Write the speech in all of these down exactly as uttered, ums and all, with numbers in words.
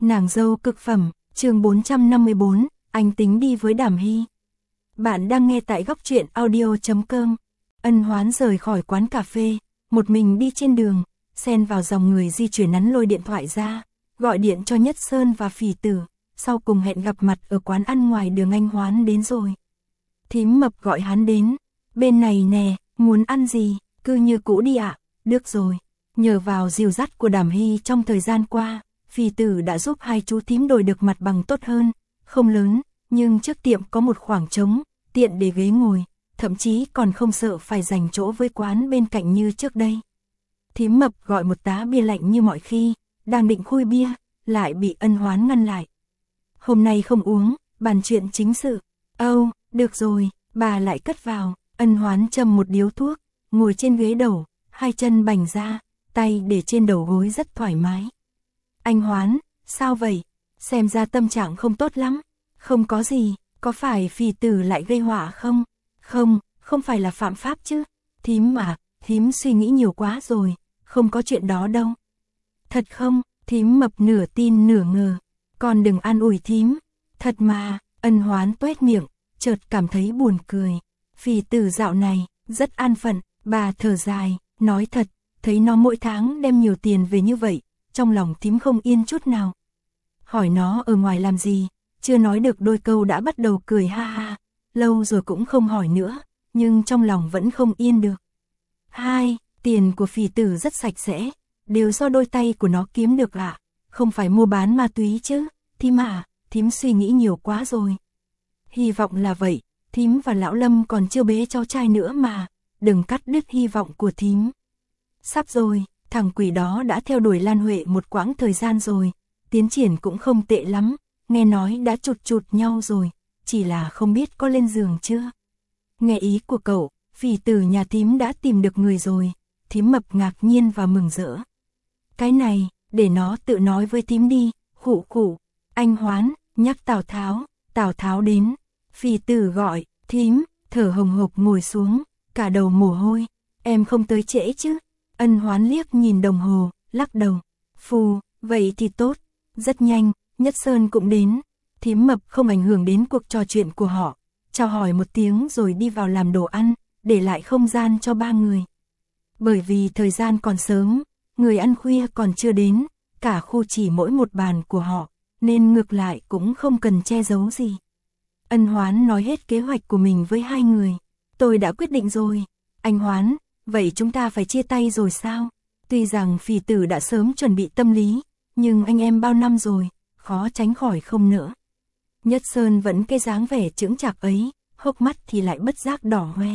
Nàng dâu cực phẩm, chương bốn trăm năm mươi bốn, anh tính đi với Đàm Hy. Bạn đang nghe tại góc truyện audio chấm com. Ân Hoán rời khỏi quán cà phê, một mình đi trên đường, xen vào dòng người di chuyển nắn lôi điện thoại ra, gọi điện cho Nhất Sơn và Phỉ Tử, sau cùng hẹn gặp mặt ở quán ăn ngoài đường. Anh Hoán đến rồi. Thím Mập gọi hắn đến, bên này nè, muốn ăn gì, cứ như cũ đi ạ. Được rồi, nhờ vào dìu dắt của Đàm Hy trong thời gian qua, Phỉ Tử đã giúp hai chú thím đổi được mặt bằng tốt hơn, không lớn, nhưng trước tiệm có một khoảng trống, tiện để ghế ngồi, thậm chí còn không sợ phải giành chỗ với quán bên cạnh như trước đây. Thím Mập gọi một tá bia lạnh như mọi khi, đang định khui bia, lại bị Ân Hoán ngăn lại. Hôm nay không uống, bàn chuyện chính sự. Âu, được rồi, bà lại cất vào. Ân Hoán châm một điếu thuốc, ngồi trên ghế đầu, hai chân bành ra, tay để trên đầu gối rất thoải mái. Anh Hoán, sao vậy? Xem ra tâm trạng không tốt lắm. Không có gì, có phải Phỉ Tử lại gây họa không? Không, không phải là phạm pháp chứ. Thím mà, thím suy nghĩ nhiều quá rồi, không có chuyện đó đâu. Thật không? Thím Mập nửa tin nửa ngờ. Con đừng an ủi thím. Thật mà. Ân Hoán tuét miệng, chợt cảm thấy buồn cười. Phỉ Tử dạo này, rất an phận. Bà thở dài, nói thật, thấy nó mỗi tháng đem nhiều tiền về như vậy, trong lòng thím không yên chút nào. Hỏi nó ở ngoài làm gì, chưa nói được đôi câu đã bắt đầu cười ha ha. Lâu rồi cũng không hỏi nữa, nhưng trong lòng vẫn không yên được. Hai, tiền của Phỉ Tử rất sạch sẽ, đều do đôi tay của nó kiếm được ạ, không phải mua bán ma túy chứ. Thím à, thím suy nghĩ nhiều quá rồi. Hy vọng là vậy, thím và lão Lâm còn chưa bế cháu trai nữa mà, đừng cắt đứt hy vọng của thím. Sắp rồi, thằng quỷ đó đã theo đuổi Lan Huệ một quãng thời gian rồi, tiến triển cũng không tệ lắm, nghe nói đã chụt chụt nhau rồi, chỉ là không biết có lên giường chưa. Nghe ý của cậu, Phỉ Tử nhà thím đã tìm được người rồi. Thím Mập ngạc nhiên và mừng rỡ. Cái này, để nó tự nói với thím đi. Khụ khụ. Anh Hoán, nhắc Tào Tháo. Tào Tháo đến. Phỉ Tử gọi, thím, thở hồng hộc ngồi xuống, cả đầu mồ hôi. Em không tới trễ chứ? Ân Hoán liếc nhìn đồng hồ, lắc đầu. Phù, vậy thì tốt. Rất nhanh, Nhất Sơn cũng đến. Thím Mập không ảnh hưởng đến cuộc trò chuyện của họ, chào hỏi một tiếng rồi đi vào làm đồ ăn, để lại không gian cho ba người. Bởi vì thời gian còn sớm, người ăn khuya còn chưa đến, cả khu chỉ mỗi một bàn của họ, nên ngược lại cũng không cần che giấu gì. Ân Hoán nói hết kế hoạch của mình với hai người. Tôi đã quyết định rồi. Anh Hoán, vậy chúng ta phải chia tay rồi sao? Tuy rằng Phỉ Tử đã sớm chuẩn bị tâm lý, nhưng anh em bao năm rồi, khó tránh khỏi không nữa. Nhất Sơn vẫn cái dáng vẻ chững chạc ấy, hốc mắt thì lại bất giác đỏ hoe.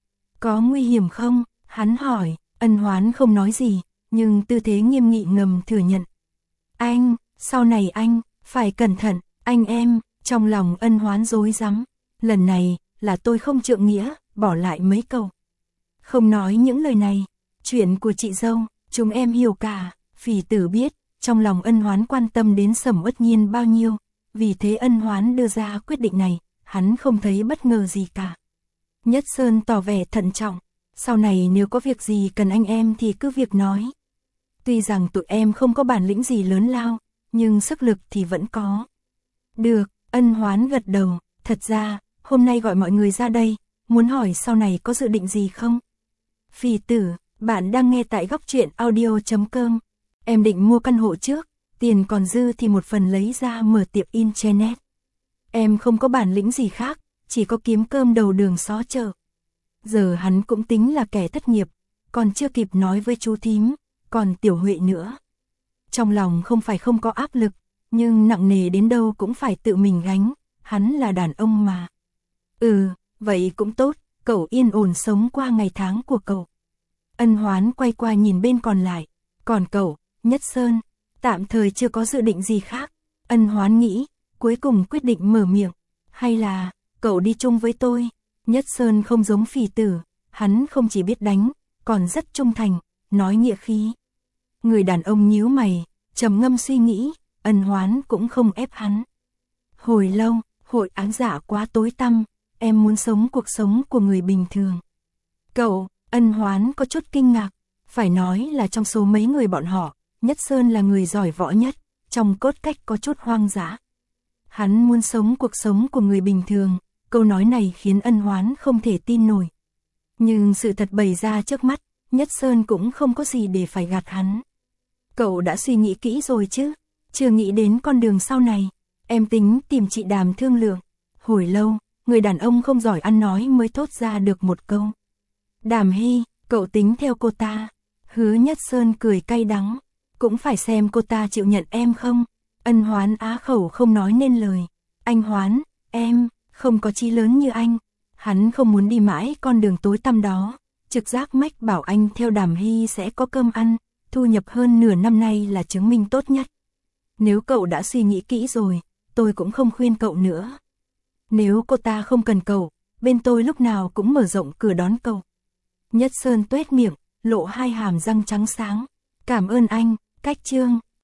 Có nguy hiểm không? Hắn hỏi. Ân Hoán không nói gì, nhưng tư thế nghiêm nghị ngầm thừa nhận. Anh, sau này anh, phải cẩn thận, anh em. Trong lòng Ân Hoán rối rắm. Lần này, là tôi không trượng nghĩa, bỏ lại mấy câu. Không nói những lời này, chuyện của chị dâu, chúng em hiểu cả. Phỉ Tử biết, trong lòng Ân Hoán quan tâm đến Sầm Uất Nhiên bao nhiêu. Vì thế Ân Hoán đưa ra quyết định này, hắn không thấy bất ngờ gì cả. Nhất Sơn tỏ vẻ thận trọng. Sau này nếu có việc gì cần anh em thì cứ việc nói. Tuy rằng tụi em không có bản lĩnh gì lớn lao, nhưng sức lực thì vẫn có. Được, Ân Hoán gật đầu. Thật ra, hôm nay gọi mọi người ra đây, muốn hỏi sau này có dự định gì không? Phỉ Tử, bạn đang nghe tại góc truyện audio chấm com. Em định mua căn hộ trước, tiền còn dư thì một phần lấy ra mở tiệm internet. Em không có bản lĩnh gì khác, chỉ có kiếm cơm đầu đường xó chợ. Giờ hắn cũng tính là kẻ thất nghiệp, còn chưa kịp nói với chú thím, còn Tiểu Huệ nữa. Trong lòng không phải không có áp lực, nhưng nặng nề đến đâu cũng phải tự mình gánh, hắn là đàn ông mà. Ừ, vậy cũng tốt, cậu yên ổn sống qua ngày tháng của cậu. Ân Hoán quay qua nhìn bên còn lại, còn cậu, Nhất Sơn, tạm thời chưa có dự định gì khác. Ân Hoán nghĩ, cuối cùng quyết định mở miệng, hay là, cậu đi chung với tôi. Nhất Sơn không giống Phỉ Tử, hắn không chỉ biết đánh, còn rất trung thành, nói nghĩa khí. Người đàn ông nhíu mày, trầm ngâm suy nghĩ, Ân Hoán cũng không ép hắn. Hồi lâu, hội án giả quá tối tăm, em muốn sống cuộc sống của người bình thường. Cậu, Ân Hoán có chút kinh ngạc, phải nói là trong số mấy người bọn họ, Nhất Sơn là người giỏi võ nhất, trong cốt cách có chút hoang dã. Hắn muốn sống cuộc sống của người bình thường, câu nói này khiến Ân Hoán không thể tin nổi. Nhưng sự thật bày ra trước mắt, Nhất Sơn cũng không có gì để phải gạt hắn. Cậu đã suy nghĩ kỹ rồi chứ? Chưa nghĩ đến con đường sau này. Em tính tìm chị Đàm thương lượng. Hồi lâu, người đàn ông không giỏi ăn nói mới thốt ra được một câu. Đàm Hy, cậu tính theo cô ta. Hứa Nhất Sơn cười cay đắng. Cũng phải xem cô ta chịu nhận em không? Ân Hoán á khẩu không nói nên lời. Anh Hoán, em, không có chí lớn như anh. Hắn không muốn đi mãi con đường tối tăm đó. Trực giác mách bảo anh theo Đàm Hy sẽ có cơm ăn. Thu nhập hơn nửa năm nay là chứng minh tốt nhất. Nếu cậu đã suy nghĩ kỹ rồi, tôi cũng không khuyên cậu nữa. Nếu cô ta không cần cậu, bên tôi lúc nào cũng mở rộng cửa đón cậu. Nhất Sơn tuét miệng, lộ hai hàm răng trắng sáng. Cảm ơn anh, Cách Trương.